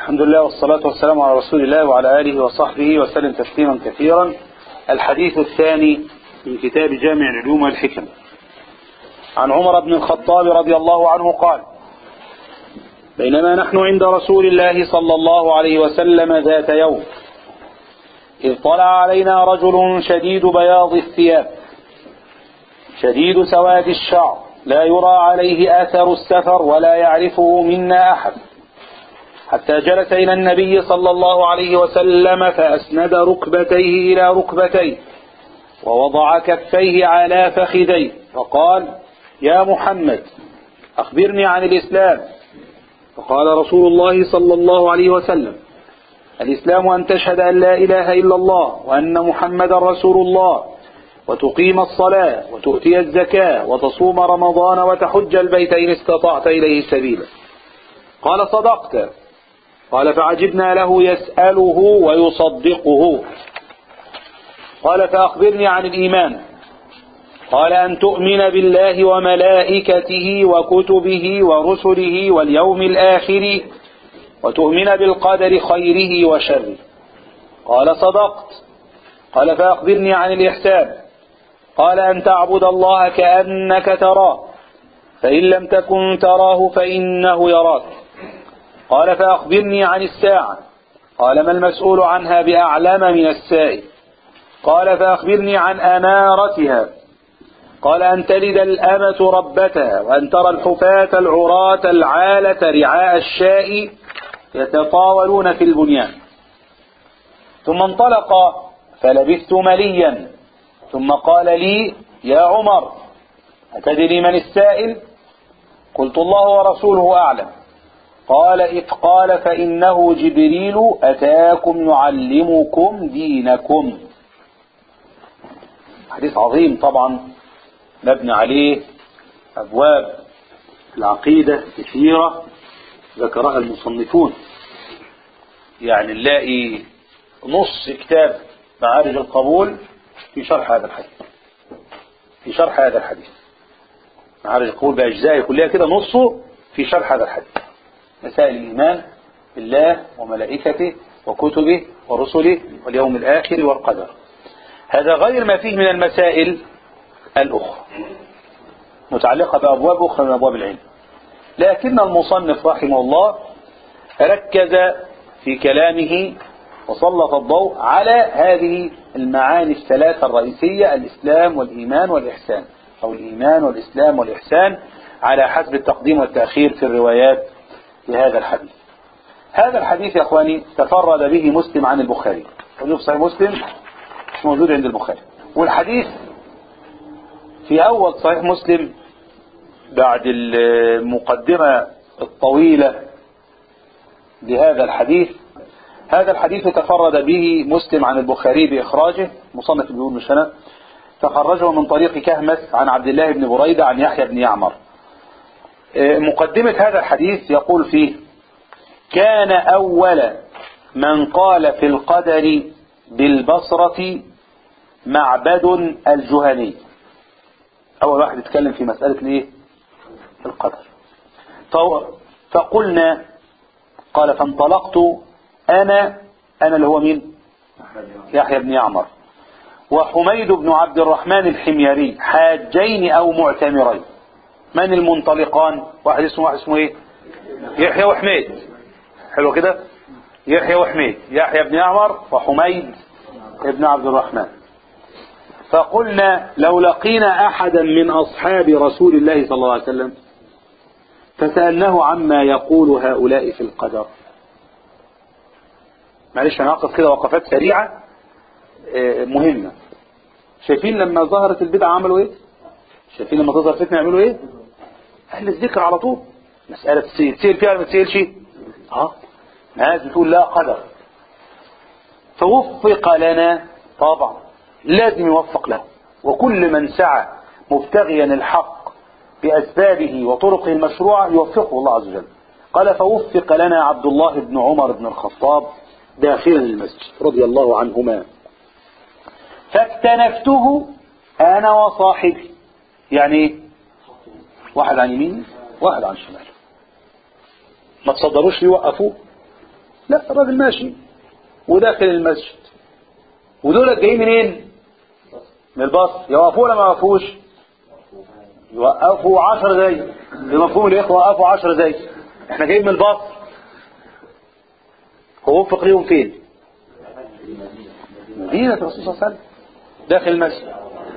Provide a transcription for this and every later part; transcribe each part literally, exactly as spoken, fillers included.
الحمد لله والصلاة والسلام على رسول الله وعلى آله وصحبه وسلم تسليما كثيرا. الحديث الثاني من كتاب جامع العلوم والحكم. عن عمر بن الخطاب رضي الله عنه قال: بينما نحن عند رسول الله صلى الله عليه وسلم ذات يوم إذ طلع علينا رجل شديد بياض الثياب شديد سواد الشعر لا يرى عليه أثر السفر ولا يعرفه منا أحد، حتى جلس إلى النبي صلى الله عليه وسلم فأسند ركبتيه إلى ركبتيه ووضع كفيه على فخذيه وقال: يا محمد أخبرني عن الإسلام. فقال رسول الله صلى الله عليه وسلم: الإسلام أن تشهد أن لا إله إلا الله وأن محمد رسول الله وتقيم الصلاة وتؤتي الزكاة وتصوم رمضان وتحج البيت إن استطعت إليه سبيلا. قال: صدقت. قال: فعجبنا له يسأله ويصدقه. قال: فأخبرني عن الإيمان. قال: أن تؤمن بالله وملائكته وكتبه ورسله واليوم الآخر وتؤمن بالقدر خيره وشره. قال: صدقت. قال: فأخبرني عن الإحسان. قال: أن تعبد الله كأنك تراه فإن لم تكن تراه فإنه يراك. قال: فأخبرني عن الساعة. قال: ما المسؤول عنها بأعلم من السائل. قال: فأخبرني عن أمارتها. قال: أن تلد الأمة ربتها وأن ترى الحفاة العراة العالة رعاء الشاء يتطاولون في البنيان. ثم انطلق فلبثت مليا ثم قال لي: يا عمر أتدري من السائل؟ قلت: الله ورسوله أعلم. قال: إذ قال: فإنه جبريل أتاكم يعلمكم دينكم. حديث عظيم طبعا مبني عليه أبواب العقيدة كثيرة ذكرها المصنفون، يعني نلاقي نص كتاب معارج القبول في شرح هذا الحديث في شرح هذا الحديث معارج القبول بأجزائه كلها كده نصه في شرح هذا الحديث. مسائل الإيمان بالله وملائكته وكتبه ورسله واليوم الآخر والقدر. هذا غير ما فيه من المسائل الأخرى متعلقة بأبواب أخرى من أبواب العلم. لكن المصنف رحمه الله ركز في كلامه وسلط الضوء على هذه المعاني الثلاثة الرئيسية: الإسلام والإيمان والإحسان، أو الإيمان والإسلام والإحسان على حسب التقديم والتأخير في الروايات لهذا الحديث. هذا الحديث يا أخواني تفرد به مسلم عن البخاري، وفي صحيح مسلم مش موجود عند البخاري. والحديث في أول صحيح مسلم بعد المقدمة الطويلة لهذا الحديث. هذا الحديث تفرد به مسلم عن البخاري بإخراجه، مصنف بيقول مش أنا، تخرجه من طريق كهمس عن عبد الله بن بريدة عن يحيى بن يعمر. مقدمة هذا الحديث يقول فيه: كان أول من قال في القدر بالبصرة معبد الجهني. أول واحد يتكلم في مسألة الايه؟ القدر. فقلنا، قال: فانطلقت أنا أنا اللي هو مين؟ يحيى بن يعمر وحميد بن عبد الرحمن الحميري حاجين أو معتمرين. من المنطلقان؟ واحد اسمه واحد اسمه ايه؟ يحيى وحميد. حلو كده؟ يحيى وحميد، يحيى بن يعمر وحميد بن عبد الرحمن. فقلنا: لو لقينا أحدا من أصحاب رسول الله صلى الله عليه وسلم فسألناه عما يقول هؤلاء في القدر. معلش أنا أقف كده وقفات سريعة مهمة. شايفين لما ظهرت البدعة عملوا ايه؟ شايفين لما تظهر فتنة يعملوا ايه؟ أهل الذكر على طول مسألة تسيل تسيل فيها ولا ما تسيلش؟ اه ناس بتقول لا قدر. فوفق لنا، طبعا لازم يوفق له، وكل من سعى مبتغيا الحق بأسبابه وطرقه المشروعة يوفقه الله عز وجل. قال: فوفق لنا عبد الله بن عمر بن الخطاب داخلا المسجد رضي الله عنهما، فاكتنفته أنا وصاحبي. يعني واحد عن يمين واحد عن شمال، ما تصدروش لي وقفوه. لا، الراجل ماشي وداخل المسجد، ودول جايين منين؟ من البصر. يوقفوا ولا ما يوقفوش؟ يوقفوا عشر دقايق بمفهوم الاخوه، وقفوا عشر دقايق. احنا جايين من البصر، هو وفق ليهم فين؟ مدينة الرسول صلى الله عليه وسلم، داخل المسجد.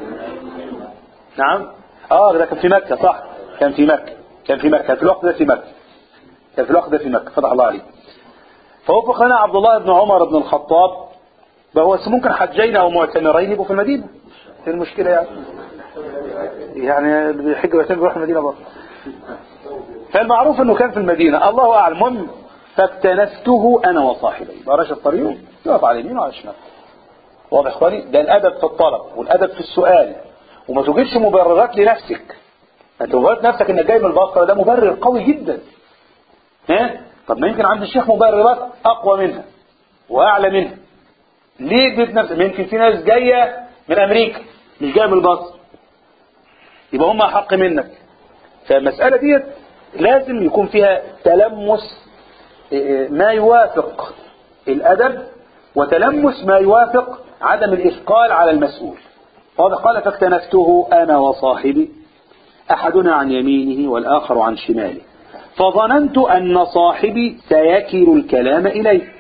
نعم، اه ده كان في مكة، صح، كان في مكة، كان في مكة في الوقت ده، في مكة كان في الوقت ده في مكة، فتح الله عليه. فوفق لنا عبد الله بن عمر بن الخطاب، فهو ممكن حجين او معتمرين يبقوا في المدينة، ايه المشكلة يعني؟ يعني بيحج ويعتمر يروح المدينة برضه. فالمعروف انه كان في المدينة، الله اعلم. المهم فاكتنفته انا وصاحبي، براش الطريق يقف على اليمين وعلى الشمال. واضح اخواني؟ ده الادب في الطلب والادب في السؤال، وما تجيبش مبررات لنفسك. انت مبررات نفسك انك جاي من البصره، ده مبرر قوي جدا. ها؟ طب ما يمكن عند الشيخ مبررات اقوى منها واعلى منها. ليه جبت نفسك؟ يمكن في ناس جايه من امريكا مش جايه من البصره، يبقى هم احق منك. فالمساله ديت لازم يكون فيها تلمس ما يوافق الادب، وتلمس ما يوافق عدم الإثقال على المسؤول. فهذا قال فاكتنفته أنا وصاحبي، أحدنا عن يمينه والآخر عن شماله، فظننت أن صاحبي سيكل الكلام إليه.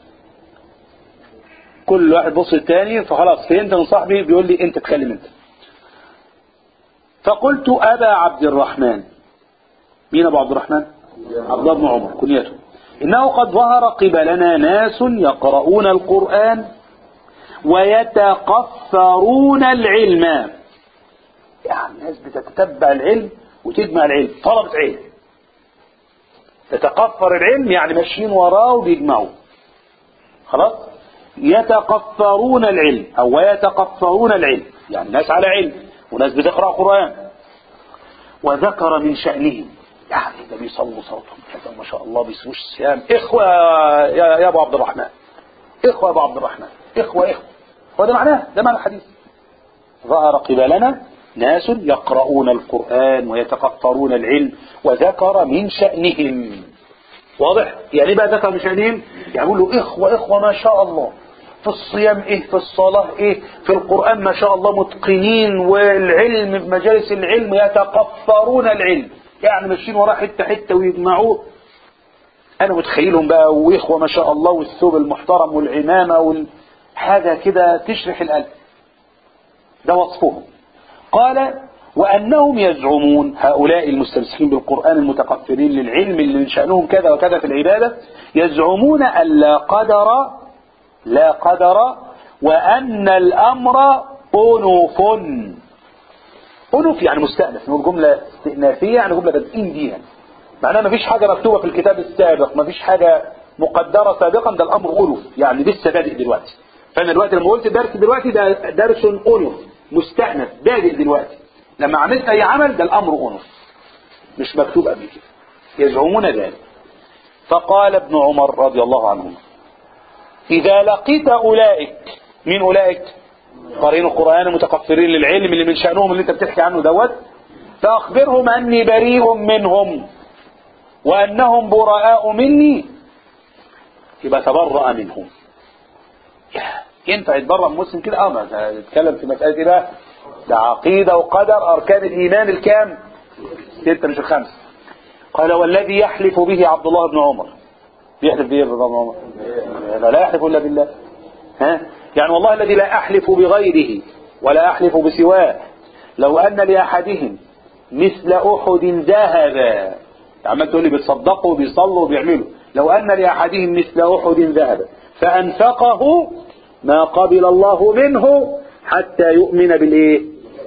كل واحد بص الثاني، فخلاص فهمت من صاحبي بيقول لي أنت تكلم أنت. فقلت أبا عبد الرحمن. مين أبو عبد الرحمن؟ عبد الله بن عمر كنيته. إنه قد ظهر قبلنا ناس يقرؤون القرآن ويتقفرون العلم. يعني ناس بتتتبع العلم وتجمع العلم، طلبة علم تتقفر العلم، يعني ماشيين وراه وبيجمعوا. خلاص، يتقفرون العلم او ويتقفرون العلم، يعني ناس على علم وناس بتقرأ قرآن. وذكر من شأنهم، يعني ده بيصلوا صوتهم كذا ما شاء الله، بيسوش الصيام، اخوة يا, يا ابو عبد الرحمن، اخوة يا ابو عبد الرحمن، اخوة اخوة. وده معناه، ده معنى الحديث. ظهر قبلنا ناس يقرؤون القرآن ويتقفرون العلم، وذكر من شأنهم. واضح؟ يعني بقى ذكر من شأنهم، يعني يقول له اخوة اخوة ما شاء الله، في الصيام ايه، في الصلاة ايه، في القرآن ما شاء الله متقنين، والعلم بمجالس العلم يتقفرون العلم، يعني ماشيين وراه حتة حتة ويجمعوه. انا متخيلهم بقى، واخوة ما شاء الله، والثوب المحترم والعمامة والحاجة كده تشرح القلب. ده وصفهم. قال وأنهم يزعمون، هؤلاء المستمسكين بالقرآن المتقفرين للعلم اللي من شأنهم كذا وكذا في العبادة، يزعمون أن لا قدر لا قدر وأن الأمر أنوف. أنوف يعني مستأنف، نقول جملة استئنافية، يعني جملة بادئين بيها، معناها ما فيش حاجة مكتوبة في الكتاب السابق، ما فيش حاجة مقدرة سابقا، ده الأمر أنوف، يعني لسه بادئ دلوقتي. فأنا دلوقتي لما قلت درس دلوقتي، ده درس أنوف مستأنف بادئ دلوقتي. لما عملت أي عمل، ده الأمر أنوف مش مكتوب قبل كده، يزعمون ذلك. فقال ابن عمر رضي الله عنهما إذا لقيت أولئك، من أولئك؟ قارئين القرآن المتقفرين للعلم اللي من شأنهم اللي انت بتحكي عنه دوت، فأخبرهم أني بريء منهم وأنهم براء مني. يبقى تبرأ منهم. ينفع يتبرأ مسلم كده؟ اه ما يتكلم في مسألة ايه بقى؟ ده عقيدة وقدر، أركان الإيمان الكام؟ ستة مش الخمس. قال والذي يحلف به عبد الله بن عمر، يحلف به عبد الله بن عمر؟ لا, لا يحلف إلا بالله. ها؟ يعني والله الذي لا أحلف بغيره ولا أحلف بسواه، لو أن لأحدهم مثل أحد ذهبا، عمال تقول لي بيتصدقوا وبيصلوا وبيعملوا، لو أن لأحدهم مثل أحد ذهبا فأنفقه ما قبل الله منه حتى يؤمن بالإيه.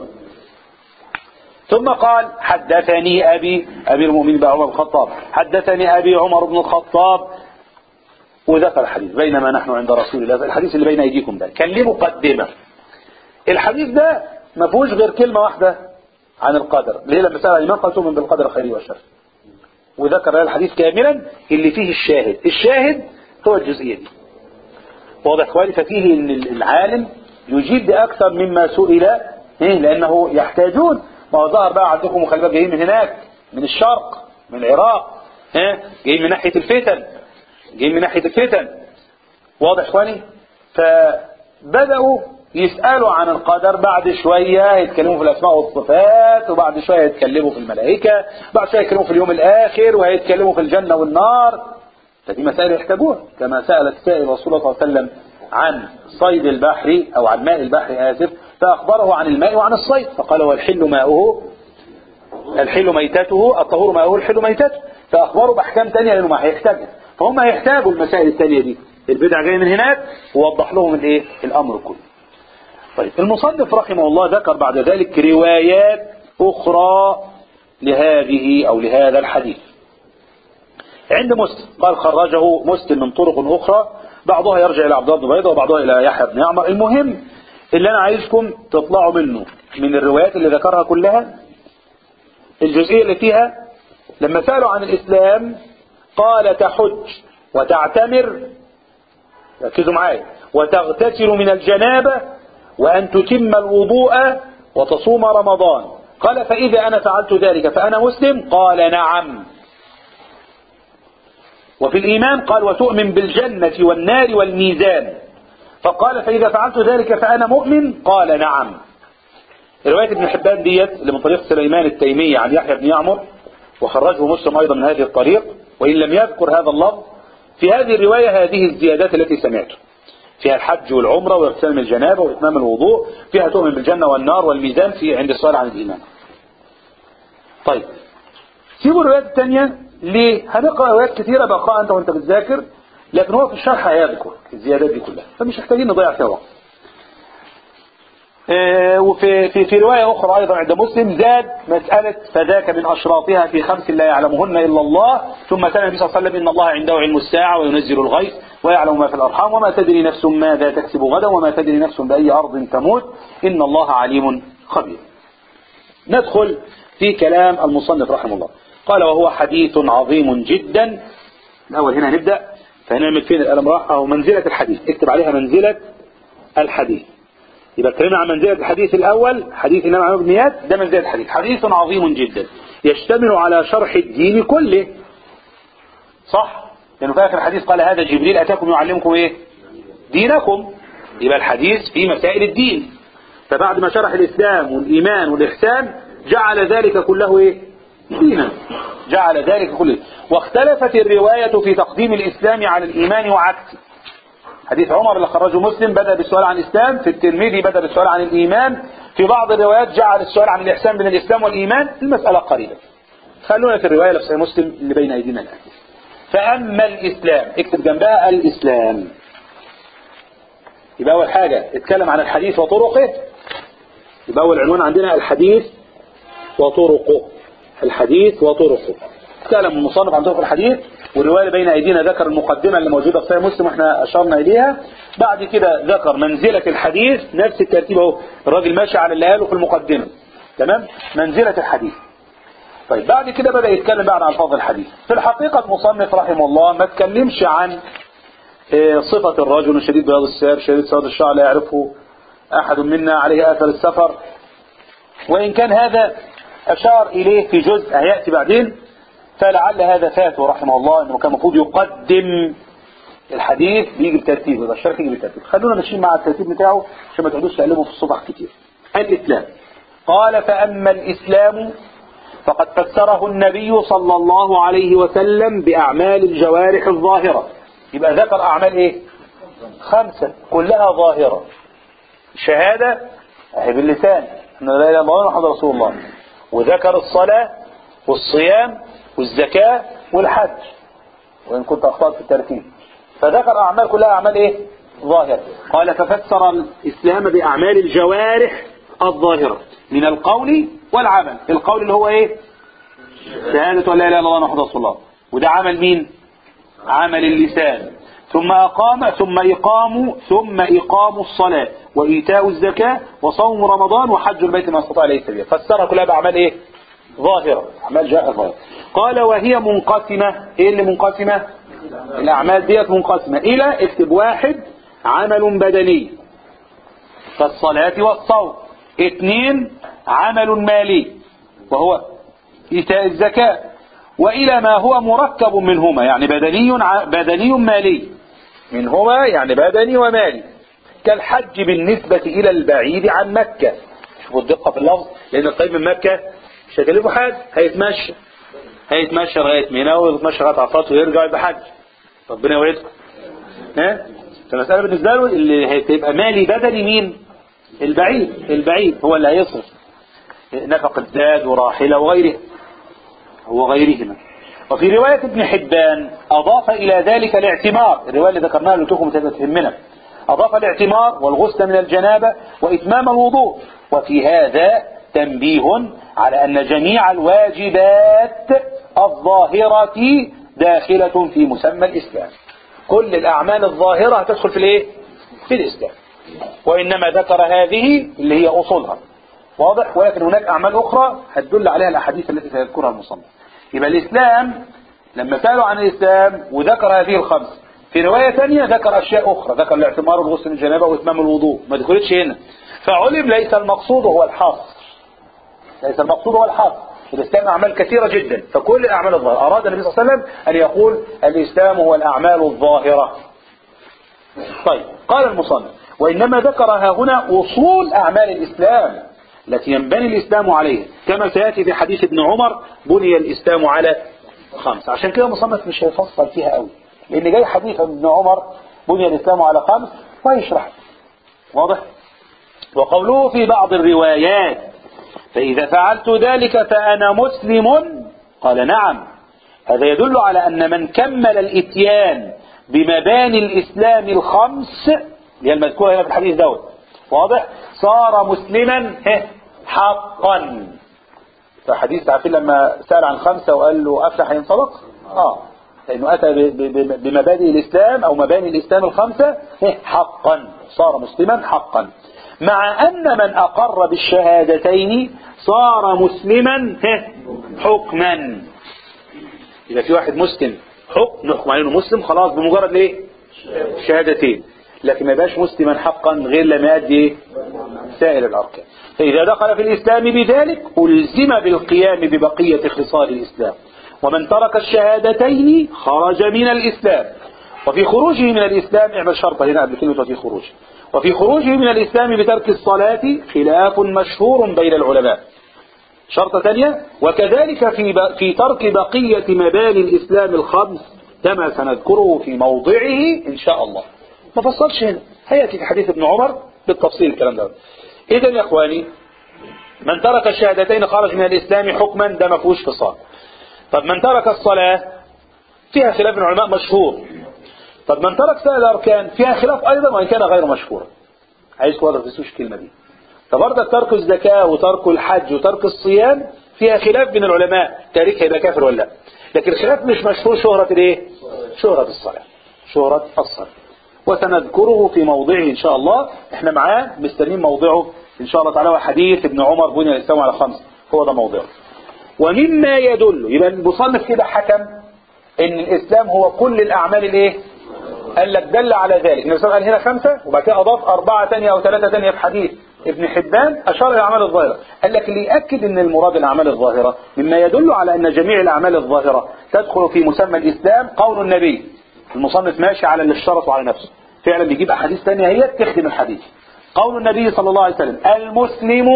ثم قال حدثني أبي أبي المؤمنين بن عمر بن الخطاب، حدثني أبي عمر بن الخطاب، وذكر الحديث بينما نحن عند رسول الله، الحديث اللي بين أيديكم ده كان ليه مقدمة. الحديث ده ما فيهوش غير كلمة واحدة عن القدر، اللي هي لما سأل الإمام قال تؤمن بالقدر خيره وشره، وذكر الحديث كاملا اللي فيه الشاهد. الشاهد هو الجزئية دي. واضح اخواني؟ ففيه ان العالم يجيب بأكثر مما سئل، إيه؟ لأنه يحتاجون. ما هو ظهر بقى عندكم مخالفات جايين من هناك، من الشرق، من العراق، إيه؟ جايين من ناحية الفتن، جايين من ناحية الفتن. واضح اخواني؟ فبدأوا يسألوا عن القدر، بعد شوية يتكلموا في الأسماء والصفات، وبعد شوية يتكلموا في الملائكة، بعد شوية يتكلموا في اليوم الآخر، وهيتكلموا في الجنة والنار. فدي مسائل يحتاجوها، كما سأل السائل رسول الله صلى الله عليه وسلم عن صيد البحر أو عن ماء البحر آسف، فأخبره عن الماء وعن الصيد، فقال والحل ماؤه الحل ميتته الطهور ماؤه الحل ميتته، فأخبروا بأحكام تانية لأنه ما هيحتاجها. فهم هيحتاجوا المسائل التانية دي، البدع جاية من هناك، ووضح لهم الايه الأمر كله. طيب المصنف رحمه الله ذكر بعد ذلك روايات أخرى لهذه أو لهذا الحديث عند مسلم. قال خرجه مسلم من طرق أخرى، بعضها يرجع إلى عبد الله بن بيضة وبعضها إلى يحيى بن يعمر. المهم اللي أنا عايزكم تطلعوا منه من الروايات اللي ذكرها كلها الجزئية اللي فيها لما سألوا عن الإسلام قال تحج وتعتمر، ركزوا معايا، وتغتسل من الجنابة وأن تتم الوضوء وتصوم رمضان. قال فإذا أنا فعلت ذلك فأنا مسلم؟ قال نعم. وفي الإيمان قال وتؤمن بالجنة والنار والميزان، فقال فإذا فعلت ذلك فأنا مؤمن؟ قال نعم. رواية ابن حبان ديت اللي من طريق سليمان التيمي عن يحيى بن يعمر، وخرجه مسلم أيضا من هذه الطريق وإن لم يذكر هذا اللفظ. في هذه الرواية هذه الزيادات التي سمعته فيها الحج والعمرة واغتسال الجنابة وإتمام الوضوء، فيها تؤمن بالجنة والنار والميزان في عند السؤال عن الإيمان. طيب سيبوا الروايات الثانية ليه؟ هنقرأ روايات كثيرة بقراء أنت وأنت بتذاكر، لكن هو في الشرح هيذكر الزيادات دي كلها، فمش محتاجين نضيع فيها وقت. اه وفي في في رواية أخرى أيضا عند مسلم زاد مسألة فذاك من أشراطها في خمس لا يعلمهن إلا الله، ثم كان النبي صلى الله عليه وسلم إن الله عنده علم الساعة وينزل الغيث ويعلم ما في الأرحام وما تدري نفس ماذا تكسب غدا وما تدري نفس بأي أرض تموت إن الله عليم خبير. ندخل في كلام المصنف رحمه الله. قال وهو حديث عظيم جدا. الأول هنا هنبدأ، فهنعمل فين القلم راح أو منزلة الحديث، اكتب عليها منزلة الحديث. يبقى اتكلمنا عن منزلة الحديث الأول، حديث إنما عن ابنيات، ده منزلة الحديث. حديث عظيم جدا يشتمل على شرح الدين كله، صح؟ لأنه في آخر الحديث قال هذا جبريل أتاكم يعلمكم إيه؟ دينكم. يبقى الحديث في مسائل الدين، فبعد ما شرح الإسلام والإيمان والإحسان جعل ذلك كله إيه؟ دينا، جعل ذلك كله. واختلفت الرواية في تقديم الإسلام على الإيمان وعكسه. حديث عمر اللي خرجه مسلم بدأ بالسؤال عن الإسلام، في الترمذي بدأ بالسؤال عن الإيمان، في بعض الروايات جعل السؤال عن الإحسان بين الإسلام والإيمان. المسألة قريبة، خلونا في الرواية لفظ مسلم اللي بين أيدينا الآن. فأما الإسلام، اكتب جنبها الإسلام. يبقى أول حاجة اتكلم عن الحديث وطرقه، يبقى أول عنوان عندنا الحديث وطرقه، الحديث وطرقه. اتكلم المصنف عن طرق الحديث، والرواية بين أيدينا ذكر المقدمة اللي موجودة في صحيح مسلم واحنا أشرنا إليها. بعد كده ذكر منزلة الحديث، نفس الترتيب اهو، الراجل ماشي على اللي قاله في المقدمة، تمام؟ منزلة الحديث. طيب بعد كده بدأ يتكلم بعد عن ألفاظ الحديث. في الحقيقة المصنف رحمه الله ما تكلمش عن صفة الرجل شديد بياض الثياب شديد سواد الشعر لا يعرفه أحد منا عليه آثر السفر، وإن كان هذا أشار إليه في جزء هيأتي بعدين، فلعل هذا فاته رحمه الله انه كان المفروض يقدم الحديث بيجي بترتيب، يبقى الشرح يجي بالترتيب. خلونا ماشيين مع الترتيب بتاعه عشان ما تقعدوش تقلبوا في الصفح كتير. الإسلام قال فأما الإسلام فقد فسره النبي صلى الله عليه وسلم بأعمال الجوارح الظاهرة. يبقى ذكر أعمال إيه؟ خمسة كلها ظاهرة. شهادة أهي باللسان أن لا إله إلا الله محمد رسول الله، وذكر الصلاة والصيام والزكاة والحج وإن كنت أخطأت في الترتيب، فذكر أعمال كلها أعمال إيه؟ ظاهرة. قال ففسر الإسلام بأعمال الجوارح الظاهرة من القول والعمل. القول اللي هو إيه؟ شهادة ولا إله إلا الله محمد رسول الله، وده عمل مين؟ عمل اللسان. ثم أقام ثم إقام ثم إقام الصلاة وإيتاء الزكاة وصوم رمضان وحج البيت ما استطاع إليه سبيلا. فسرها كلها بأعمال إيه؟ ظاهرة، أعمال جاء ظاهرة. قال وهي منقسمة. إيه اللي منقسمة؟ الأعمال ديت منقسمة إلى، اكتب واحد، عمل بدني كالصلاة والصوم. اثنين، عمل مالي وهو إيتاء الزكاة. وإلى ما هو مركب منهما، يعني بدني بدني مالي، منهما يعني بدني ومالي، كالحج بالنسبة إلى البعيد عن مكة. شوفوا الدقة في اللفظ، لأن القريب من مكة مش هيكلفه حاجة، هيتمشى هيتمشى لغاية منى ويتمشى لغاية عرفات ويرجع يبقى حج. ربنا يوعدكم. ها؟ فالمسألة بالنسبة له اللي هتبقى مالي بدني مين؟ البعيد. البعيد هو اللي هيصرف نفق الزاد وراحلة وغيره وغيرهما. وفي رواية ابن حبان أضاف إلى ذلك الاعتمار، الرواية اللي ذكرناها اللي تكون تهمنا، أضاف الاعتمار والغسل من الجنابة وإتمام الوضوء. وفي هذا تنبيه على أن جميع الواجبات الظاهرة داخلة في مسمى الإسلام. كل الأعمال الظاهرة تدخل في الإيه؟ في الإسلام. وإنما ذكر هذه اللي هي أصولها، واضح؟ ولكن هناك أعمال أخرى هتدل عليها الأحاديث التي سيذكرها المصنف. يبقى الإسلام لما سألوا عن الإسلام وذكر هذه الخمس، في رواية ثانية ذكر أشياء أخرى، ذكر الاعتمار والغسل من الجنابة وإتمام الوضوء، ما دخلتش هنا. فعلم ليس المقصود هو الحصر، ليس المقصود هو الحصر. الإسلام أعمال كثيرة جدا، فكل الأعمال الظاهرة. أراد النبي صلى الله عليه وسلم أن يقول الإسلام هو الأعمال الظاهرة. طيب، قال المصنف: وإنما ذكرها هنا أصول أعمال الإسلام التي ينبني الإسلام عليها، كما سيأتي في حديث ابن عمر: بني الإسلام على خمس. عشان كده المصنف مش هيفصل فيها قوي، لأن جاي حديث ابن عمر بني الإسلام على خمس ويشرح. واضح؟ وقوله في بعض الروايات: فإذا فعلت ذلك فأنا مسلم، قال: نعم، هذا يدل على أن من كمل الإتيان بمباني الإسلام الخمس هي المذكورة هنا في الحديث دوت، واضح؟ صار مسلما حقا. فحديث عارفين لما سأل عن خمسة وقال له أفلح إن صدق؟ آه لأنه أتى بمبادئ الإسلام أو مباني الإسلام الخمسة حقا، صار مسلما حقا. مع أن من أقر بالشهادتين صار مسلما حكما. إذا في واحد مسلم حكم نحكم عليه مسلم خلاص بمجرد ليه؟ شهادتين، لكن ما يبقاش مسلما حقا غير لما يؤدي سائر الأركان. فإذا دخل في الإسلام بذلك ألزم بالقيام ببقية خصال الإسلام. ومن ترك الشهادتين خرج من الإسلام. وفي خروجه من الإسلام، اعمل شرطة هنا قبل كلمة وفي خروجه، وفي خروجه من الإسلام بترك الصلاة خلاف مشهور بين العلماء. شرطة ثانية: وكذلك في في ترك بقية مباني الإسلام الخمس، كما سنذكره في موضعه إن شاء الله. ما فصلش هنا، هيأتي في حديث ابن عمر بالتفصيل الكلام ده. إذا يا إخواني، من ترك الشهادتين خرج من الإسلام حكما، ده ما فيهوش فصال. طب من ترك الصلاة فيها خلاف العلماء مشهور. طب من ترك سائر الأركان فيها خلاف أيضا وإن كان غير مشهور. عايزكم ما تنسوش الكلمة دي. فبرضك ترك الزكاة وترك الحج وترك الصيام فيها خلاف بين العلماء، تاركها يبقى كافر ولا لا. لكن الخلاف مش مشهور شهرة الايه؟ شهرة الصلاة، شهرة الصلاة. وسنذكره في موضعه إن شاء الله. احنا معاه مستنين موضعه إن شاء الله تعالى، وحديث ابن عمر بني الإسلام على خمس هو ده موضعه. ومما يدل، يبقى المصنف كده حكم ان الإسلام هو كل الأعمال الايه؟ قال لك دل على ذلك. النبي صلى الله عليه وسلم قال هنا خمسة، وبعد كده أضاف أربعة ثانية أو ثلاثة ثانية في حديث ابن حبان أشار إلى الأعمال الظاهرة. قال لك اللي يأكد أن المراد الأعمال الظاهرة مما يدل على أن جميع الأعمال الظاهرة تدخل في مسمى الإسلام قول النبي. المصنف ماشي على اللي اشترطه على نفسه، فعلا بيجيب أحاديث ثانية هي تخدم الحديث. قول النبي صلى الله عليه وسلم: المسلم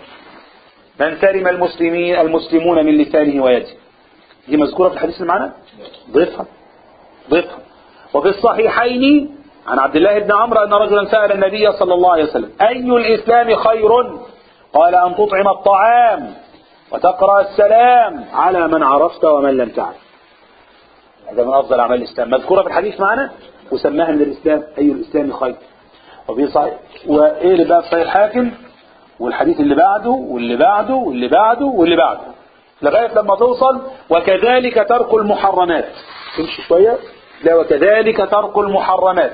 من سلم المسلمين المسلمون من لسانه ويده. دي مذكورة في الحديث اللي معنا، ضيفها ضيفها. وفي الصحيحين عن عبد الله بن عمرو أن رجلا سأل النبي صلى الله عليه وسلم: أي الإسلام خير؟ قال: أن تطعم الطعام وتقرأ السلام على من عرفت ومن لم تعرف. هذا من أفضل أعمال الإسلام، مذكورة في الحديث معنا وسماها من الإسلام أي الإسلام خير. وفي صحيح، وإيه اللي بقى في صحيح الحاكم، والحديث اللي بعده واللي بعده واللي بعده واللي بعده لغاية لما توصل: وكذلك ترك المحرمات. تمشي شوية، لا، وكذلك ترك المحرمات.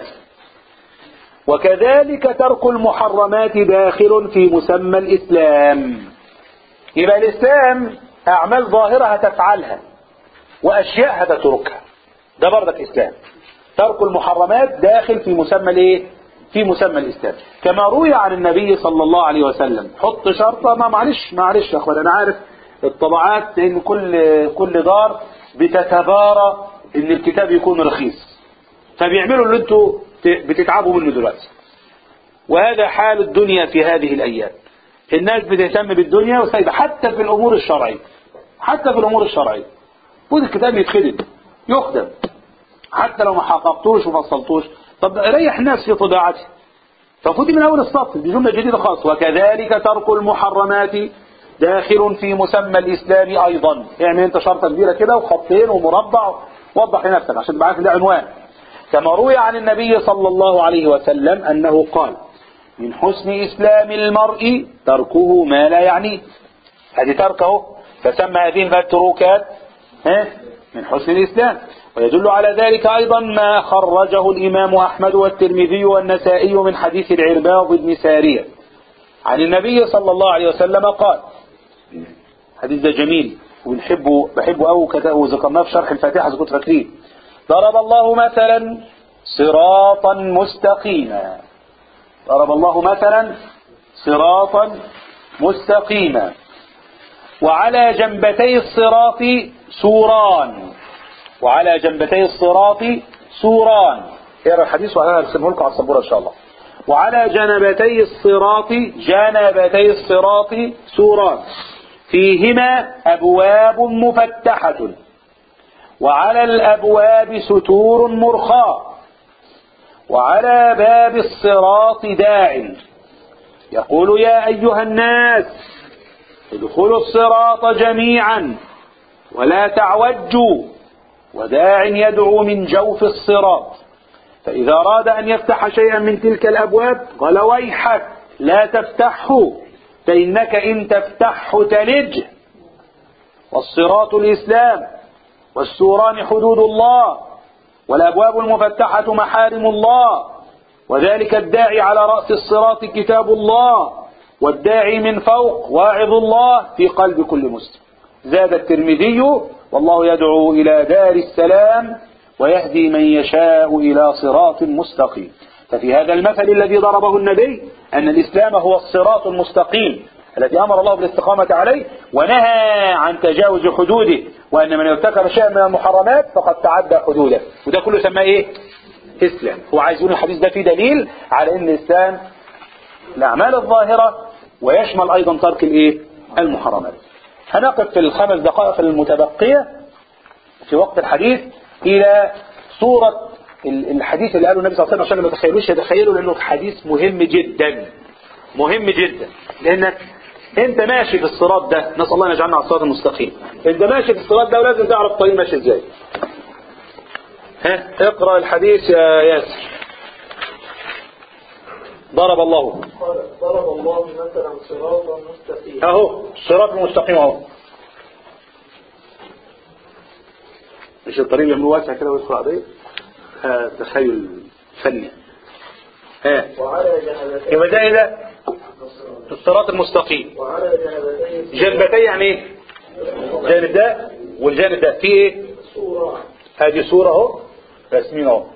وكذلك ترك المحرمات داخل في مسمى الإسلام. يبقى الإسلام أعمال ظاهرة هتفعلها وأشياء هتتركها، ده برضك إسلام. ترك المحرمات داخل في مسمى الايه؟ في مسمى الإسلام. كما روي عن النبي صلى الله عليه وسلم، حط شرطة، ما معلش معلش يا أخوان، أنا عارف الطبعات، لان كل كل دار بتتبارى ان الكتاب يكون رخيص، فبيعملوا اللي انتوا بتتعبوا منه دلوقتي. وهذا حال الدنيا في هذه الايام، الناس بتهتم بالدنيا وسايبه حتى في الامور الشرعيه، حتى في الامور الشرعيه خد الكتاب يتخدم يخدم، حتى لو ما حققتوش وفصلتوش. طب ريح الناس في طباعته، ففوتي من اول السطر بجمله جديده خالص. وكذلك ترك المحرمات داخل في مسمى الاسلام ايضا. اعمل انت شرطه كبيره كده وخطين ومربع، وضح لنفسك عشان تبقى عارف ده عنوان. كما روي عن النبي صلى الله عليه وسلم انه قال: من حسن اسلام المرء تركه ما لا يعنيه. هذه تركه، فسمى هذه المتروكات من حسن الاسلام. ويدل على ذلك ايضا ما خرجه الامام احمد والترمذي والنسائي من حديث العرباض بن سارية عن النبي صلى الله عليه وسلم قال، حديث ده جميل ونحبه بحبه قوي وذكرناه في شرح الفاتحه اذا كنتوا فاكرين. ضرب الله مثلا صراطا مستقيما، ضرب الله مثلا صراطا مستقيما وعلى جنبتي الصراط سوران، وعلى جنبتي الصراط سوران. اقرا الحديث وانا هرسمه لكم على السبوره ان شاء الله. وعلى جنبتي الصراط جنبتي الصراط سوران فيهما ابواب مفتحة، وعلى الابواب ستور مرخاة، وعلى باب الصراط داع يقول: يا ايها الناس ادخلوا الصراط جميعا ولا تعوجوا، وداع يدعو من جوف الصراط، فإذا أراد أن يفتح شيئا من تلك الأبواب قال: ويحك لا تفتحه فإنك إن تفتحه تلج. والصراط الإسلام، والسوران حدود الله، والأبواب المفتحة محارم الله، وذلك الداعي على رأس الصراط كتاب الله، والداعي من فوق واعظ الله في قلب كل مسلم. زاد الترمذي: والله يدعو إلى دار السلام ويهدي من يشاء إلى صراط مستقيم. ففي هذا المثل الذي ضربه النبي أن الإسلام هو الصراط المستقيم الذي أمر الله بالاستقامة عليه ونهى عن تجاوز حدوده، وأن من ارتكب شيئا من المحرمات فقد تعدى حدوده، وده كله سماه إيه؟ إسلام. هو عايز يقول الحديث ده فيه دليل على أن الإسلام الأعمال الظاهرة ويشمل أيضا ترك الإيه؟ المحرمات. هنقف في الخمس دقائق المتبقية في وقت الحديث إلى صورة الحديث اللي قاله النبي صلى الله عليه وسلم، عشان ما تخيلوش يتخيلوا، لأنه حديث مهم جدا مهم جدا. لأنك أنت ماشي في الصراط ده، نسأل الله أن يجعلنا على الصراط المستقيم. أنت ماشي في الصراط ده ولازم تعرف الطريق ماشي إزاي. ها اقرأ الحديث يا ياسر. ضرب الله ضرب الله مثلا صراطا مستقيما. اهو الصراط المستقيم اهو، مش الطريق يملو واسع كده ويدخل عليه. ها تخيل فني. ها وعلى جنبتيه يبقى ده ايه ده؟ الصراط المستقيم. وعلى جنبتيه جنبتين يعني ايه؟ جانب ده والجانب ده فيه ايه؟ سوران. هذه صورة اهو رسمين اهو،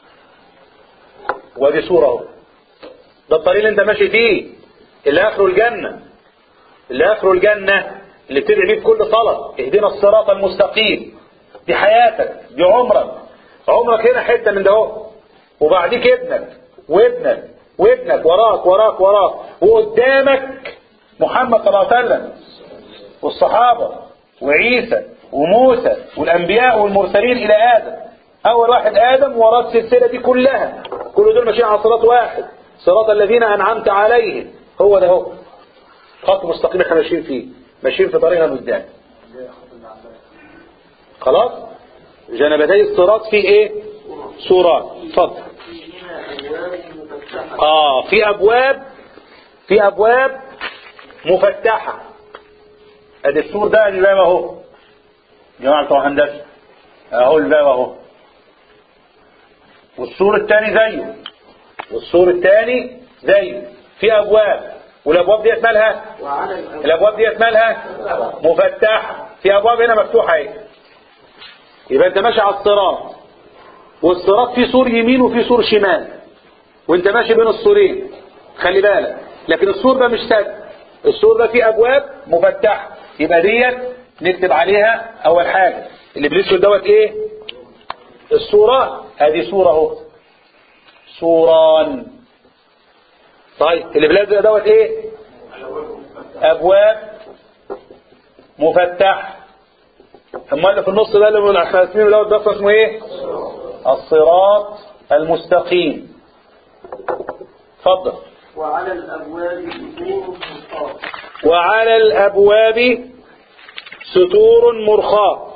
وادي صورة اهو. ده الطريق اللي انت ماشي فيه اللي اخره الجنة، اللي اخره الجنة اللي بتدعي بيه بكل صلاة: اهدنا الصراط المستقيم. دي حياتك، دي عمرك. عمرك هنا حتة من ده اهو، وبعديك ابنك وابنك وابنك وراك وراك وراك، وقدامك محمد صلى الله عليه وسلم والصحابة وعيسى وموسى والانبياء والمرسلين الى ادم. اول واحد ادم، وراه السلسلة دي كلها، كل دول ماشيين على صراط واحد، صراط الذين انعمت عليهم. هو ده هو خط مستقيم احنا ماشيين فيه، ماشيين في طريقنا قدام. خلاص. جنبتي الصراط فيه ايه؟ سورات. اتفضل. اه في ابواب، في ابواب مفتحة. ادي السور ده الباب اهو، جماعة بتوع هندسة اهو الباب اهو، والسور الثاني زيه، والسور الثاني زيه. في ابواب، والابواب ديت مالها؟ الابواب ديت مالها؟ مفتحة. في ابواب هنا مفتوحة اهي. يبقى انت ماشي على الصراط، والصراط فيه سور يمين وفيه سور شمال، وانت ماشي بين السورين، خلي بالك. لكن السور ده مش سد، السور ده فيه ابواب مفتحة، يبقى ديت نكتب عليها اول حاجة اللي بالاسود دوت ايه؟ الصورة. هذه صورة اهو، صوران. طيب اللي بالازرق دوت ايه؟ ابواب مفتح. اما اللي في النص ده اللي من الخاتمين دوت ده اسمه ايه؟ الصراط المستقيم. اتفضل. وعلى الأبواب ستور مرخاة. وعلى الابواب ستور مرخاة.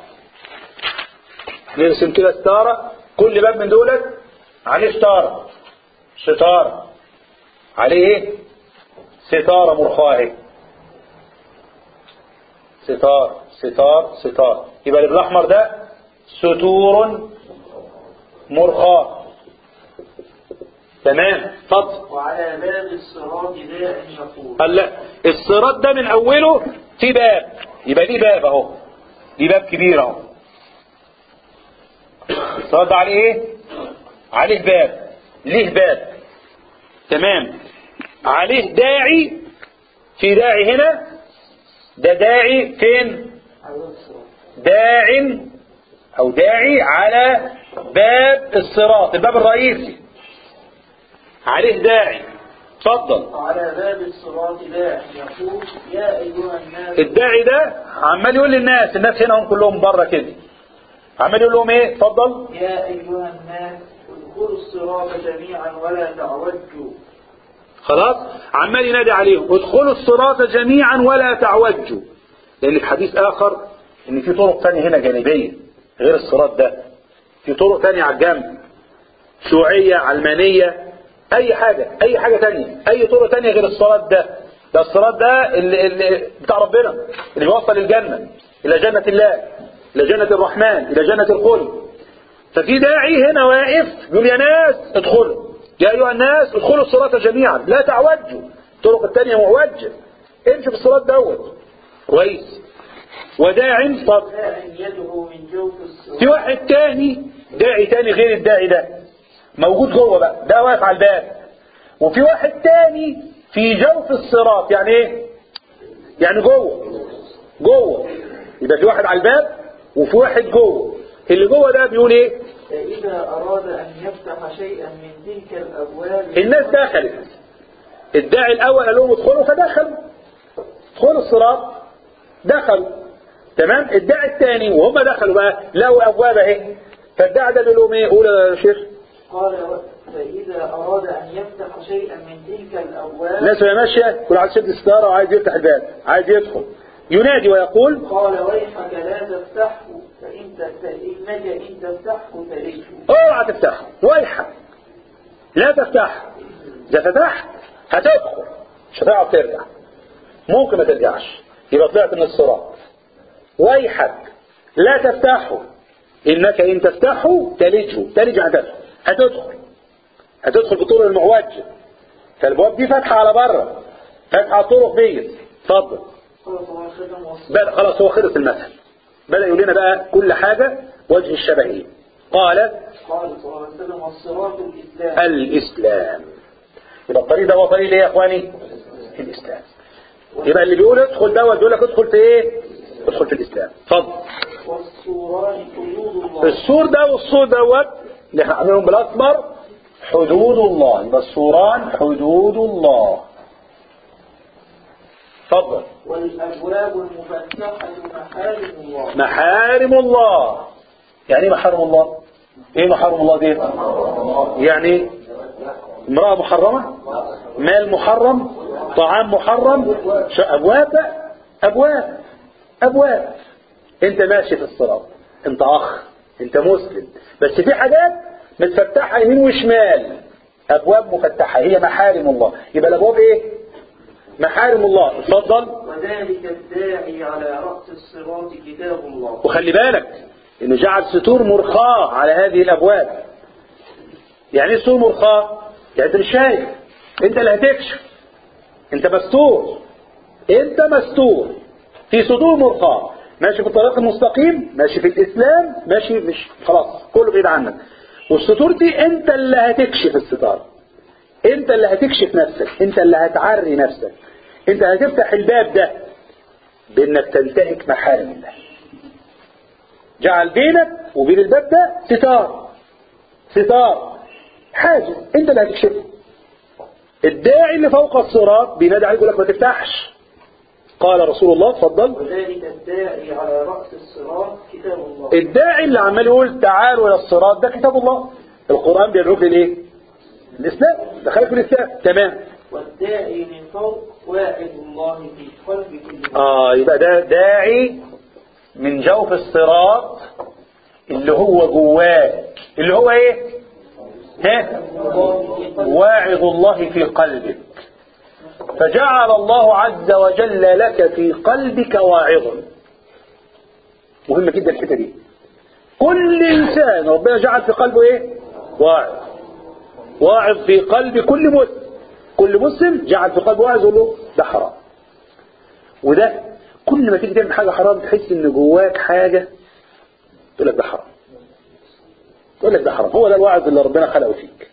نرسم كده ستارة، كل باب من دولت عليه ستارة، ستارة عليه ايه؟ ستارة مرخاة. ستار ستار ستار. يبقى اللي بالاحمر ده ستور مرخاة. تمام. اتفضل. وعلى باب الصراط داء يقول. قال لا، الصراط ده من اوله في باب، يبقى ليه باب اهو، ليه باب كبير اهو. الصراط ده عليه ايه؟ عليه باب، ليه باب. تمام. عليه داعي، في داعي هنا، ده داعي فين؟ داع او داعي على باب الصراط، الباب الرئيسي عليه داعي. اتفضل. وعلى باب الصراط داع يقول يا أيها الناس. الداعي ده عمال يقول للناس، الناس هنا هم كلهم بره كده، عمال يقول لهم ايه؟ اتفضل. يا أيها الناس ادخلوا الصراط جميعا ولا تعوجوا. خلاص، عمال ينادي عليهم ادخلوا الصراط جميعا ولا تعوجوا، لان في حديث اخر ان في طرق ثانيه هنا جانبيه غير الصراط ده، في طرق ثانيه على الجنب، شيوعيه، علمانيه، اي حاجه، اي حاجه ثانيه، اي طرق ثانيه غير الصراط ده. ده الصراط ده اللي, اللي بتاع ربنا، اللي بيوصل للجنه، الى جنه الله، الى جنه الرحمن، الى جنه الخلد. ففي داعي هنا واقف يقول يا ناس ادخلوا، يا ايها الناس ادخلوا الصراط جميعا لا تعوجوا. الطرق الثانيه معوجه، امشي في الصراط دوت كويس. وداع فضل. يدعو من جوف الصراط. في واحد تاني، داعي تاني غير الداعي ده موجود جوه بقى، ده واقف على الباب. وفي واحد تاني في جوف الصراط، يعني ايه؟ يعني جوه، جوه. يبقى في واحد على الباب وفي واحد جوه. اللي جوه ده بيقول ايه؟ فإذا أراد أن يفتح شيئا من تلك الأبواب. الناس دخلت، الداعي الأول قال لهم ادخلوا فدخلوا، ادخلوا الصراط دخلوا. تمام. الداعي الثاني وهم دخلوا بقى لقوا أبواب اهي، فالداعي ده بيقول لهم ايه؟ قول يا شيخ. قال فإذا أراد أن يفتح شيئا من تلك الأبواب. الناس وهي ماشية كل عايز يشد ستارة وعايز يفتح الباب، عايز يدخل، ينادي ويقول قال ويحك لا تفتحه فإن إنك إن تفتحه تلجه. اوعى تفتحه، ويحك لا تفتحه، إذا فتحت هتدخل مش هتعرف ترجع، ممكن ما ترجعش، يبقى طلعت من الصراط. ويحك لا تفتحه إنك إن تفتحه تلجه، تلج هتدخل، هتدخل هتدخل بطرق المعوجة. فالبواب دي فتحة على بره، فتحة على الطرق دي. اتفضل. بدأ خلاص، هو خلص المثل، بدأ يقول لنا بقى كل حاجة وجه الشبهية. قال قال صلى الله عليه وسلم الصراط الإسلام. الإسلام. يبقى الطريق ده هو طريق ايه يا اخواني؟ الإسلام. يبقى اللي بيقول ادخل دوت بيقول لك ادخل في ايه؟ ادخل في الإسلام. اتفضل. والسوران حدود الله. السور ده والسور دوت اللي احنا عاملينهم بالأسمر حدود الله، يبقى السوران حدود الله. اتفضل. والأبواب المفتحة محارم الله. محارم الله. يعني ايه محارم الله؟ ايه محارم الله دي؟ يعني امرأة محرمة، مال محرم، طعام محرم، ابواب بقى. ابواب ابواب. انت ماشي في الصراط، انت اخ، انت مسلم، بس في حاجات متفتحة يمين وشمال، ابواب مفتحة هي محارم الله. يبقى الابواب ايه؟ محارم الله. اتفضل. وذلك الداعي على رأس الصراط كتاب الله. وخلي بالك انه جعل ستور مرخاة على هذه الابواب. يعني ايه ستور مرخاة؟ يعني انت مش شايف، انت اللي هتكشف، انت مستور، انت مستور في ستور مرخاة، ماشي في الطريق المستقيم، ماشي في الاسلام، ماشي مش خلاص كله بعيد عنك. والستور دي انت اللي هتكشف الستار، انت اللي هتكشف نفسك، انت اللي هتعري نفسك، انت هتفتح الباب ده. بانك تنتهك محارم الله. جعل بينك وبين الباب ده ستار، ستار حاجز انت اللي هتكشفه. الداعي اللي فوق الصراط بينادي عليك يقول لك ما تفتحش. قال رسول الله اتفضل. وذلك الداعي على رأس الصراط كتاب الله. الداعي اللي عمال يقول تعالوا الى الصراط ده كتاب الله. القرآن بيدعوك للايه؟ الاسلام، دخلك في الاسلام تمام. والداعي من فوق واعظ الله في قلب كل اه يبقى ده داعي من جوف الصراط اللي هو جواك، اللي هو ايه؟ ها؟ واعظ الله في قلبك. فجعل الله عز وجل لك في قلبك واعظا. مهمة جدا الحته دي. كل انسان ربنا جعل في قلبه ايه؟ واعظ. واعظ في قلب كل مسلم. كل مسلم جعل في قلبه واعظ يقول له ده حرام. وده كل ما تيجي تعمل حاجه حرام تحس ان جواك حاجه تقول لك ده حرام. تقول لك ده حرام. هو ده الواعظ اللي ربنا خلقه فيك.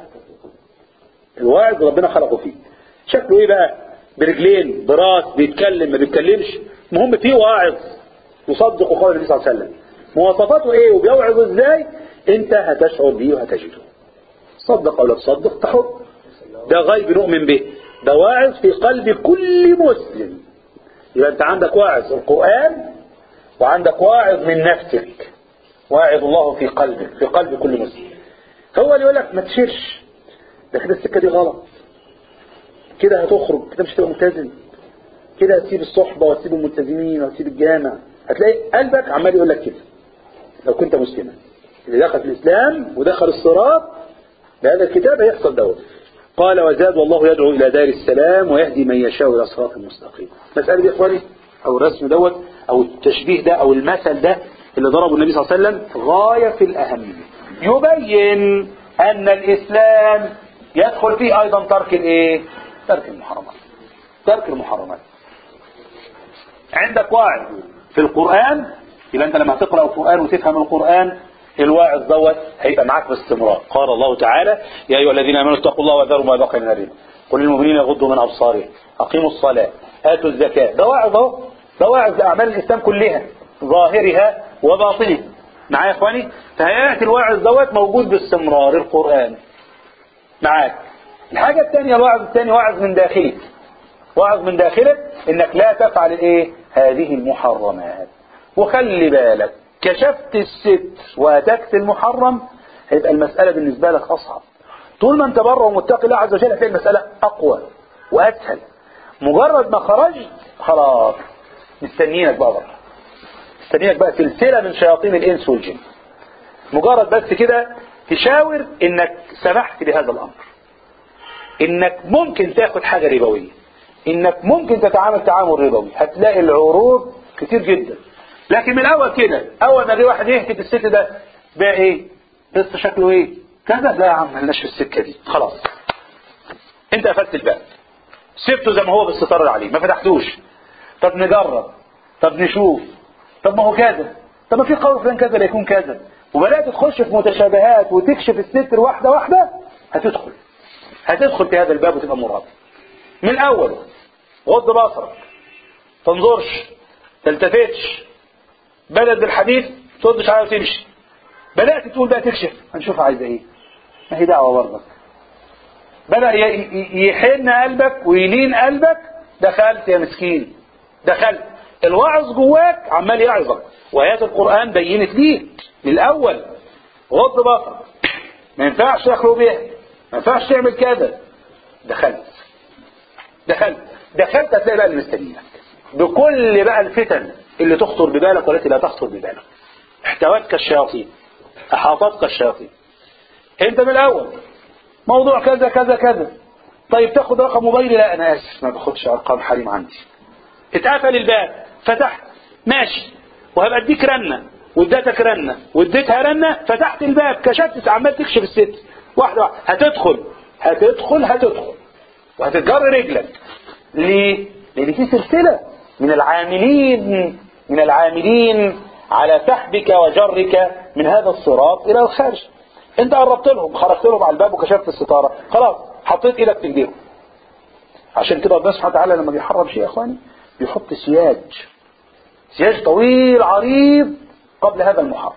الواعظ اللي ربنا خلقه فيك. شكله ايه بقى؟ برجلين، براس، بيتكلم ما بيتكلمش، المهم فيه واعظ يصدق قول النبي صلى الله عليه وسلم. مواصفاته ايه وبيوعظ ازاي؟ انت هتشعر بيه وهتجده. صدق او لا تصدق تحر. ده غيب نؤمن به. ده واعظ في قلب كل مسلم. يبقى انت عندك واعظ القرآن وعندك واعظ من نفسك. واعظ الله في قلبك، في قلب كل مسلم. هو اللي يقول لك ما تشيرش، ده كده السكه دي غلط، كده هتخرج، كده مش هتبقى ملتزم، كده هتسيب الصحبه وهتسيب الملتزمين وهتسيب الجامع. هتلاقي قلبك عمال يقول لك كده. لو كنت مسلما اللي دخل في الاسلام ودخل الصراط بهذا الكتاب هيحصل دوت. قال وزاد والله يدعو الى دار السلام ويهدي من يشاء الى صراط مستقيم. المساله دي يا اخواني او الرسم دوت او التشبيه ده او المثل ده اللي ضربه النبي صلى الله عليه وسلم غايه في الاهميه. يبين ان الاسلام يدخل فيه ايضا ترك الايه؟ ترك المحرمات. ترك المحرمات. عندك واعظ في القرآن، يبقى انت لما تقرأ القرآن وتفهم القرآن الواعظ دوت هيبقى معاك باستمرار. قال الله تعالى يا ايها الذين امنوا اتقوا الله وذروا ما بقي من الربا قل للمؤمنين يغضوا من ابصارهم اقيموا الصلاة اتوا الزكاة. ده واعظ اهو. ده واعظ اعمال الاسلام كلها ظاهرها وباطنها. معايا يا اخواني؟ فهيئة الواعظ دوت موجود باستمرار القرآن معاك. الحاجة الثانية الواعظ الثاني واعظ من داخلك. واعظ من داخلك انك لا تفعل الايه؟ هذه المحرمات. وخلي بالك كشفت الست واتكت المحرم هيبقى المسألة بالنسبة لك اصعب. طول ما انت بره ومتقي الله عز وجل هتلاقي المسألة اقوى واسهل. مجرد ما خرجت خلاص مستنيينك بقى بره. مستنيينك بقى سلسلة من شياطين الانس والجن. مجرد بس كده تشاور انك سمحت بهذا الامر، انك ممكن تاخد حاجة ربوية، انك ممكن تتعامل تعامل ربوي، هتلاقي العروض كتير جدا. لكن من الاول كده اول ما جه واحد يهتك الست ده بقى ايه؟ قصة شكله ايه؟ كذا. لا يا عم مالناش في السكة دي خلاص. انت قفلت الباب سبته زي ما هو بالستار اللي عليه ما فتحتوش. طب نجرب، طب نشوف، طب ما هو كذا، طب ما في قول فلان كذا لا يكون كذا. وبدأت تخش في متشابهات وتكشف الستر واحدة واحدة هتدخل هتدخل في هذا الباب وتبقى مراد. من الاول غض بصرك، تنظرش، تلتفتش، بدأت بالحديث تردش عليه وتمشي. بدأت تقول بقى تكشف هنشوف عايزة ايه. ما هي دعوة برضك. بدأ يحن قلبك ويلين قلبك. دخلت يا مسكين، دخلت. الوعظ جواك عمال يعظك وآيات القرآن بينت ليك من الأول. غض بصرك، ما ينفعش تخلو بيها، ما ينفعش تعمل كذا. دخلت دخلت دخلت هتلاقي بقى المستنينك بكل بقى الفتن اللي تخطر ببالك والتي لا تخطر ببالك. احتوتك الشياطين، احاطتك الشياطين. انت من الاول موضوع كذا كذا كذا. طيب تاخد رقم موبايلي؟ لا انا اسف ما باخدش ارقام حريم عندي. اتقفل الباب، فتحت ماشي وهبقى اديك رنه واديتك رنه واديتها رنه. فتحت الباب كشفت عمال تكشف الست واحده واحده. هتدخل هتدخل هتدخل وهتتجر رجلك. ليه؟ لان في سلسله من العاملين من العاملين على سحبك وجرك من هذا الصراط الى الخارج. انت قربت لهم، خرجت لهم على الباب وكشفت الستاره، خلاص حطيت ايدك في ايديهم. عشان كده ربنا سبحانه وتعالى لما بيحرم شيء يا اخواني بيحط سياج سياج طويل عريض قبل هذا المحرم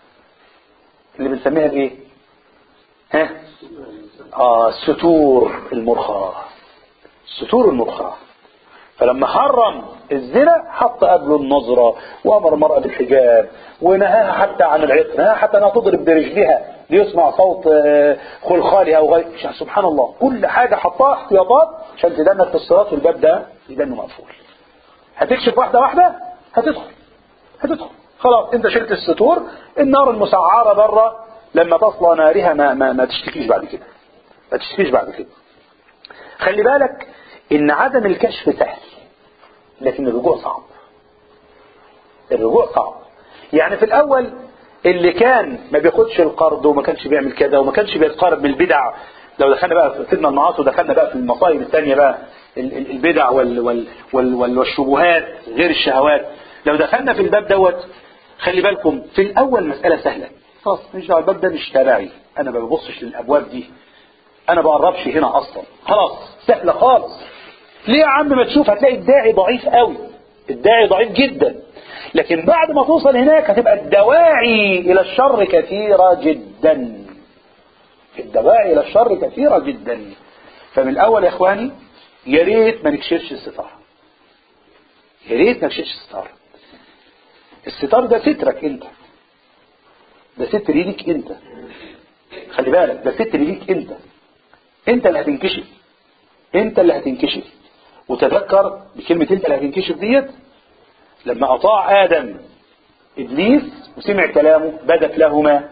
اللي بنسميها الايه؟ ها؟ اه الستور المرخاة. الستور المرخاة. فلما حرم الزنا حط قبله النظرة وامر المرأة بالحجاب ونهاها حتى عن العطر، نهاها حتى انها تضرب برجلها ليسمع صوت خلخالها او غير. سبحان الله، كل حاجة حطها احتياطات عشان تدنك في الصراط، والباب ده يدنه مقفول. هتكشف واحدة واحدة هتدخل هتدخل خلاص. انت شلت الستور، النار المسعرة بره لما تصلى نارها ما, ما, ما تشتكيش بعد كده، ما تشتكيش بعد كده. خلي بالك ان عدم الكشف سهل لكن الرجوع صعب. الرجوع صعب. يعني في الاول اللي كان ما بياخدش القرض وما كانش بيعمل كده وما كانش بيتقرب من البدع، لو دخلنا بقى في سيدنا المعاصي ودخلنا بقى في المصايب الثانيه بقى البدع وال وال وال والشبهات غير الشهوات، لو دخلنا في الباب دوت خلي بالكم في الاول مساله سهله خلاص، مش دعوه الباب ده مش تبعي، انا ما ببصش للابواب دي، انا ما بقربش هنا اصلا، خلاص سهله خالص. ليه يا عم؟ ما تشوف هتلاقي الداعي ضعيف قوي، الداعي ضعيف جدا، لكن بعد ما توصل هناك هتبقى الدواعي الى الشر كثيره جدا. الدواعي الى الشر كثيره جدا. فمن الاول يا اخواني يا ريت ما نكشفش الستار، يا ريت ما نكشفش الستار. الستار ده سترك انت، ده ستر ليك انت، خلي بالك ده ستر ليك انت، انت اللي هتنكشف، انت اللي هتنكشف. وتذكر بكلمة انت اللي هتنكشف ديت لما اطاع ادم ابليس وسمع كلامه بدت لهما.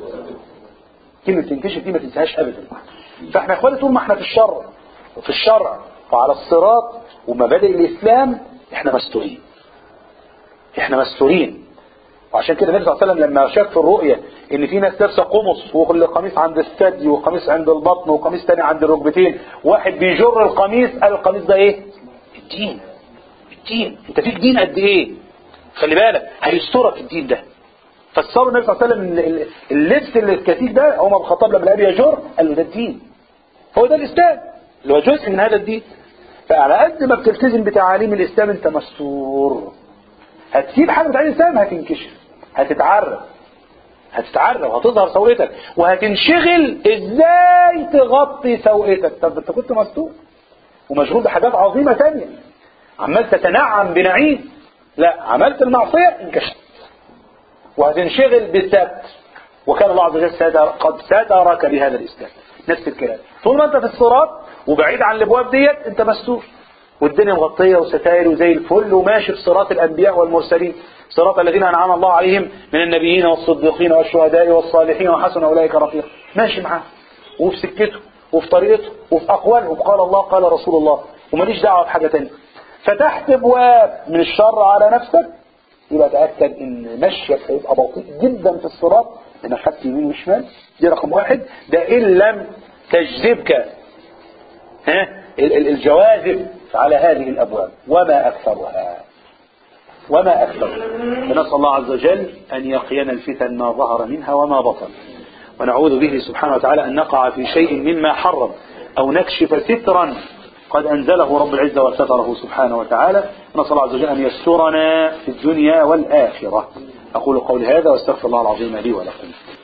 كلمة تنكشف دي ما تنساهاش ابدا. فاحنا اخواني طول ما احنا في الشر وفي الشرع وعلى الصراط ومبادئ الاسلام احنا مستورين، احنا مستورين. وعشان كده النبي صلى الله عليه وسلم لما شاف في الرؤية ان في ناس لابسه قمص وكل قميص عند الثدي وقميص عند البطن وقميص تاني عند الركبتين، واحد بيجر القميص، قال القميص ده ايه؟ الدين. الدين. انت فيك دين قد ايه؟ خلي بالك هيسترك الدين ده. فالصور النبي صلى الله عليه وسلم اللبس اللي الكثيف ده عمر بن الخطاب لما لقى يجر قال له ده الدين، هو ده الاسلام اللي هو جزء من هذا الدين. فعلى قد ما بتلتزم بتعاليم الاسلام انت مستور. هتسيب حاجه بتاع الاسلام هتنكشف، هتتعرف هتتعرف وهتظهر سوءتك وهتنشغل ازاي تغطي سوءتك. طب انت كنت مستور ومشغول بحاجات عظيمه ثانيه، عمال تتنعم بنعيم، لا عملت المعصيه انكشفت وهتنشغل بالستر. وكان الله عز وجل ستر قد سترك بهذا الاسلام. نفس الكلام طول ما انت في الصراط وبعيد عن الابواب ديت انت مستور، والدنيا مغطيه وستاير وزي الفل وماشي في صراط الانبياء والمرسلين، صراط الذين انعم الله عليهم من النبيين والصديقين والشهداء والصالحين وحسن اولئك رفيقا. ماشي معاه وفي سكته وفي طريقته وفي اقوالهم قال الله قال رسول الله، وماليش دعوه بحاجه ثانيه. فتحت ابواب من الشر على نفسك يبقى تاكد ان مشيك هيبقى بطيء جدا في الصراط لانك خدت يمين وشمال. دي رقم واحد. ده ان لم تجذبك ها الجواذب على هذه الابواب، وما اكثرها وما اكثرها. فنسال الله عز وجل ان يقينا الفتن ما ظهر منها وما بطن، ونعوذ به سبحانه وتعالى ان نقع في شيء مما حرم او نكشف سترا قد انزله رب العزه وستره سبحانه وتعالى. نسال الله عز وجل ان يسترنا في الدنيا والاخره. اقول قولي هذا واستغفر الله العظيم لي ولكم.